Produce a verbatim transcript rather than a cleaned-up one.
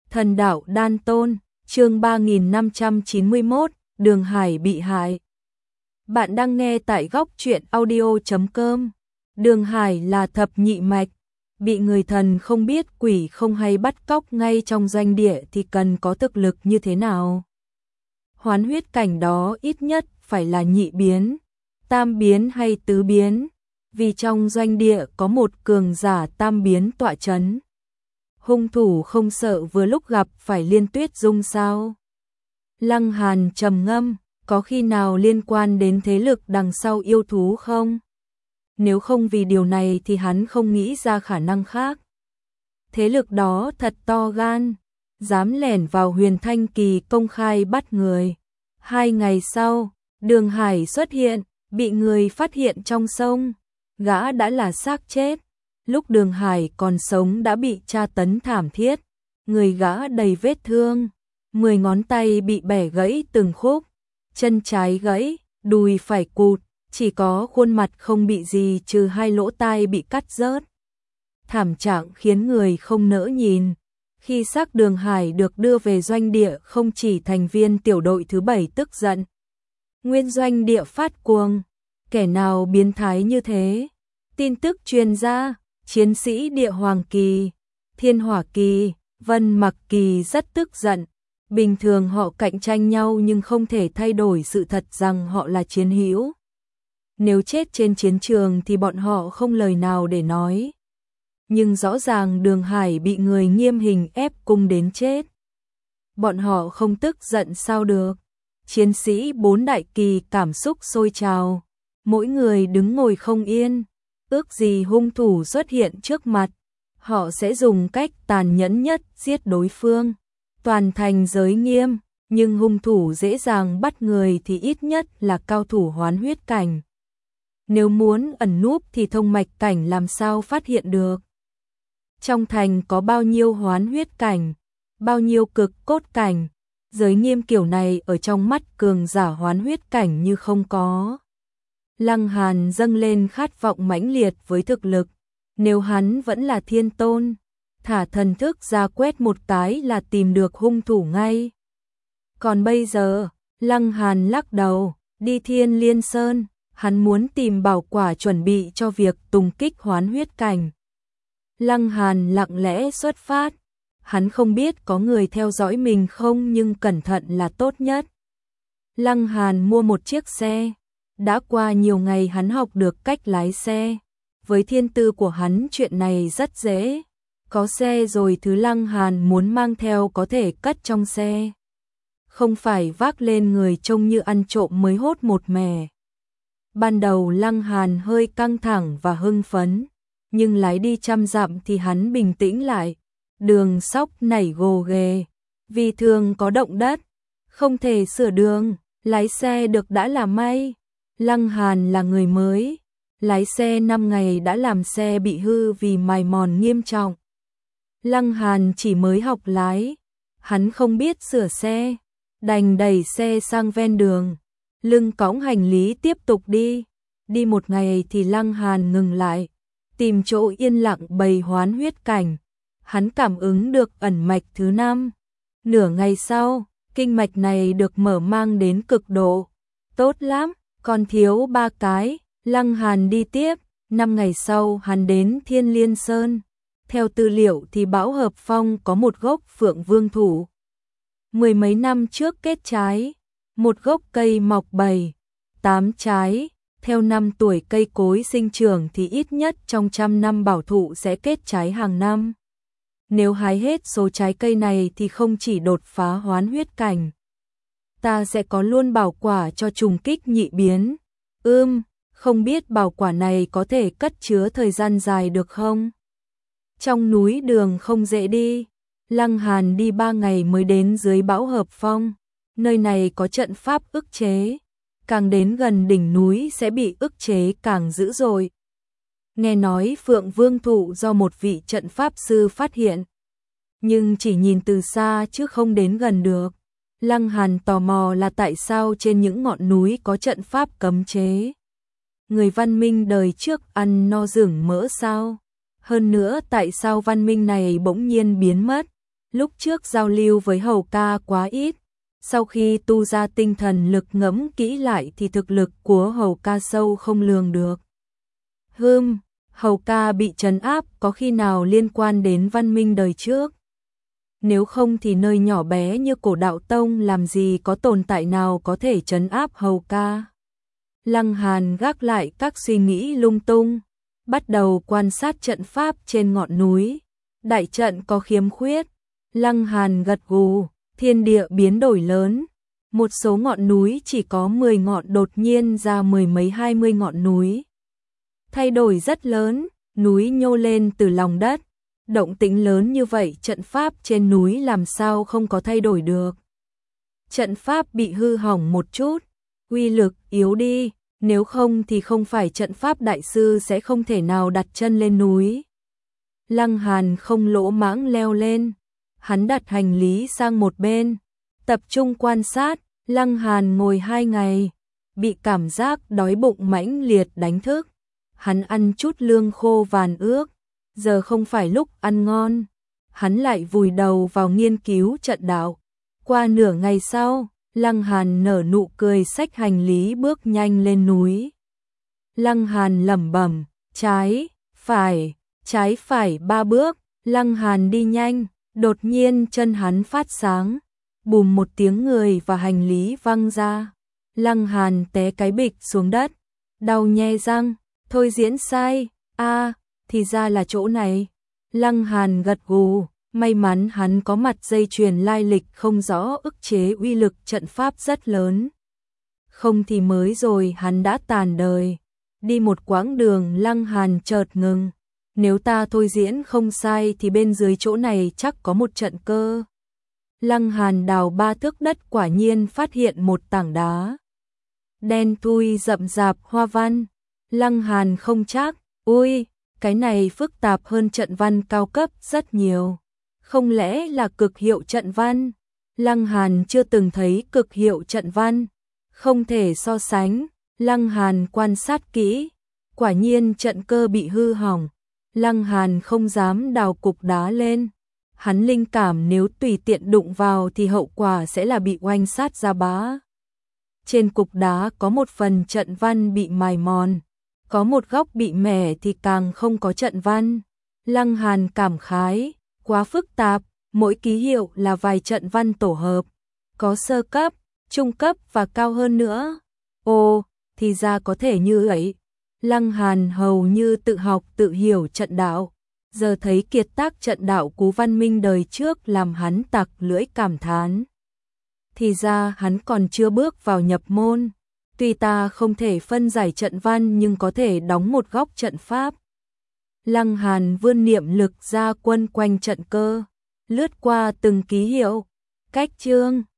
Thần đạo Đan Tôn, chương ba nghìn năm trăm chín mươi mốt, Đường Hải bị hại. Bạn đang nghe tại góc truyện audio chấm com. Đường Hải là thập nhị mạch, bị người thần không biết quỷ không hay bắt cóc ngay trong doanh địa thì cần có thực lực như thế nào. Hoán huyết cảnh đó ít nhất phải là nhị biến, tam biến hay tứ biến, vì trong doanh địa có một cường giả tam biến tọa chấn. Hung thủ không sợ vừa lúc gặp phải Liên Tuyết Dung sao? Lăng Hàn trầm ngâm, có khi nào liên quan đến thế lực đằng sau yêu thú không? Nếu không vì điều này thì hắn không nghĩ ra khả năng khác. Thế lực đó thật to gan, dám lẻn vào Huyền Thanh Kỳ công khai bắt người. Hai ngày sau, Đường Hải xuất hiện, bị người phát hiện trong sông. Gã đã là xác chết. Lúc Đường Hải còn sống đã bị tra tấn thảm thiết, người gã đầy vết thương, mười ngón tay bị bẻ gãy từng khúc, chân trái gãy, đùi phải cụt, chỉ có khuôn mặt không bị gì trừ hai lỗ tai bị cắt rớt. Thảm trạng khiến người không nỡ nhìn. Khi xác Đường Hải được đưa về doanh địa, không chỉ thành viên tiểu đội thứ bảy tức giận. Nguyên doanh địa phát cuồng, kẻ nào biến thái như thế? Tin tức truyền ra, chiến sĩ Địa Hoàng Kỳ, Thiên Hỏa Kỳ, Vân Mặc Kỳ rất tức giận. Bình thường họ cạnh tranh nhau nhưng không thể thay đổi sự thật rằng họ là chiến hữu. Nếu chết trên chiến trường thì bọn họ không lời nào để nói. Nhưng rõ ràng Đường Hải bị người nghiêm hình ép cung đến chết. Bọn họ không tức giận sao được. Chiến sĩ bốn đại kỳ cảm xúc sôi trào, mỗi người đứng ngồi không yên. Ước gì hung thủ xuất hiện trước mặt, họ sẽ dùng cách tàn nhẫn nhất giết đối phương. Toàn thành giới nghiêm, nhưng hung thủ dễ dàng bắt người thì ít nhất là cao thủ hoán huyết cảnh. Nếu muốn ẩn núp thì thông mạch cảnh làm sao phát hiện được. Trong thành có bao nhiêu hoán huyết cảnh, bao nhiêu cực cốt cảnh, giới nghiêm kiểu này ở trong mắt cường giả hoán huyết cảnh như không có. Lăng Hàn dâng lên khát vọng mãnh liệt với thực lực, nếu hắn vẫn là thiên tôn, thả thần thức ra quét một cái là tìm được hung thủ ngay. Còn bây giờ, Lăng Hàn lắc đầu, đi Thiên Liên Sơn, hắn muốn tìm bảo quả chuẩn bị cho việc tùng kích hoán huyết cảnh. Lăng Hàn lặng lẽ xuất phát, hắn không biết có người theo dõi mình không nhưng cẩn thận là tốt nhất. Lăng Hàn mua một chiếc xe. Đã qua nhiều ngày hắn học được cách lái xe. Với thiên tư của hắn chuyện này rất dễ. Có xe rồi thứ Lăng Hàn muốn mang theo có thể cất trong xe. Không phải vác lên người trông như ăn trộm mới hốt một mẻ. Ban đầu Lăng Hàn hơi căng thẳng và hưng phấn. Nhưng lái đi trăm dặm thì hắn bình tĩnh lại. Đường sóc nảy gồ ghề. Vì thường có động đất. Không thể sửa đường. Lái xe được đã là may. Lăng Hàn là người mới, lái xe năm ngày đã làm xe bị hư vì mài mòn nghiêm trọng. Lăng Hàn chỉ mới học lái, hắn không biết sửa xe, đành đẩy xe sang ven đường, lưng cõng hành lý tiếp tục đi. Đi một ngày thì Lăng Hàn ngừng lại, tìm chỗ yên lặng bày hoán huyết cảnh. Hắn cảm ứng được ẩn mạch thứ năm. Nửa ngày sau, kinh mạch này được mở mang đến cực độ. Tốt lắm. Còn thiếu ba cái, Lăng Hàn đi tiếp, năm ngày sau hắn đến Thiên Liên Sơn. Theo tư liệu thì Bão Hợp Phong có một gốc phượng vương thủ. Mười mấy năm trước kết trái, một gốc cây mọc bảy, tám trái, theo năm tuổi cây cối sinh trưởng thì ít nhất trong trăm năm bảo thụ sẽ kết trái hàng năm. Nếu hái hết số trái cây này thì không chỉ đột phá hoán huyết cảnh. Ta sẽ có luôn bảo quả cho trùng kích nhị biến. Ưm, không biết bảo quả này có thể cất chứa thời gian dài được không? Trong núi đường không dễ đi. Lăng Hàn đi ba ngày mới đến dưới Bão Hợp Phong. Nơi này có trận pháp ức chế. Càng đến gần đỉnh núi sẽ bị ức chế càng dữ dội. Nghe nói Phượng Vương thụ do một vị trận pháp sư phát hiện. Nhưng chỉ nhìn từ xa chứ không đến gần được. Lăng Hàn tò mò là tại sao trên những ngọn núi có trận pháp cấm chế. Người văn minh đời trước ăn no rừng mỡ sao? Hơn nữa tại sao văn minh này bỗng nhiên biến mất? Lúc trước giao lưu với Hầu ca quá ít, sau khi tu ra tinh thần lực ngẫm kỹ lại thì thực lực của Hầu ca sâu không lường được. Hừm, Hầu ca bị trấn áp có khi nào liên quan đến văn minh đời trước? Nếu không thì nơi nhỏ bé như Cổ Đạo Tông làm gì có tồn tại nào có thể trấn áp Hầu ca? Lăng Hàn gác lại các suy nghĩ lung tung, bắt đầu quan sát trận pháp trên ngọn núi. Đại trận có khiếm khuyết. Lăng Hàn gật gù, thiên địa biến đổi lớn. Một số ngọn núi chỉ có mười ngọn đột nhiên ra mười mấy hai mươi ngọn núi. Thay đổi rất lớn, núi nhô lên từ lòng đất. Động tĩnh lớn như vậy trận pháp trên núi làm sao không có thay đổi được. Trận pháp bị hư hỏng một chút, uy lực yếu đi, nếu không thì không phải trận pháp đại sư sẽ không thể nào đặt chân lên núi. Lăng Hàn không lỗ mãng leo lên, hắn đặt hành lý sang một bên, tập trung quan sát. Lăng Hàn ngồi hai ngày, bị cảm giác đói bụng mãnh liệt đánh thức. Hắn ăn chút lương khô vàn ướt, giờ không phải lúc ăn ngon. Hắn lại vùi đầu vào nghiên cứu trận đạo. Qua nửa ngày sau, Lăng Hàn nở nụ cười xách hành lý bước nhanh lên núi. Lăng Hàn lẩm bẩm, trái, phải, trái phải ba bước. Lăng Hàn đi nhanh, đột nhiên chân hắn phát sáng, bùm một tiếng người và hành lý văng ra. Lăng Hàn té cái bịch xuống đất, đau nhe răng, thôi diễn sai, a, à, thì ra là chỗ này. Lăng Hàn gật gù, may mắn hắn có mặt dây chuyền lai lịch không rõ ức chế uy lực trận pháp rất lớn. Không thì mới rồi hắn đã tàn đời. Đi một quãng đường Lăng Hàn chợt ngừng. Nếu ta thôi diễn không sai thì bên dưới chỗ này chắc có một trận cơ. Lăng Hàn đào ba thước đất quả nhiên phát hiện một tảng đá. Đen thui rậm rạp hoa văn. Lăng Hàn không chắc, ui, cái này phức tạp hơn trận văn cao cấp rất nhiều. Không lẽ là cực hiệu trận văn? Lăng Hàn chưa từng thấy cực hiệu trận văn, không thể so sánh. Lăng Hàn quan sát kỹ, quả nhiên trận cơ bị hư hỏng. Lăng Hàn không dám đào cục đá lên. Hắn linh cảm nếu tùy tiện đụng vào thì hậu quả sẽ là bị oanh sát ra bá. Trên cục đá có một phần trận văn bị mài mòn, có một góc bị mẻ thì càng không có trận văn. Lăng Hàn cảm khái, quá phức tạp, mỗi ký hiệu là vài trận văn tổ hợp, có sơ cấp, trung cấp và cao hơn nữa. Ồ, thì ra có thể như ấy. Lăng Hàn hầu như tự học tự hiểu trận đạo, giờ thấy kiệt tác trận đạo Cú Văn Minh đời trước làm hắn tặc lưỡi cảm thán. Thì ra hắn còn chưa bước vào nhập môn, tuy ta không thể phân giải trận văn nhưng có thể đóng một góc trận pháp. Lăng Hàn vươn niệm lực ra quân quanh trận cơ, lướt qua từng ký hiệu, cách chương,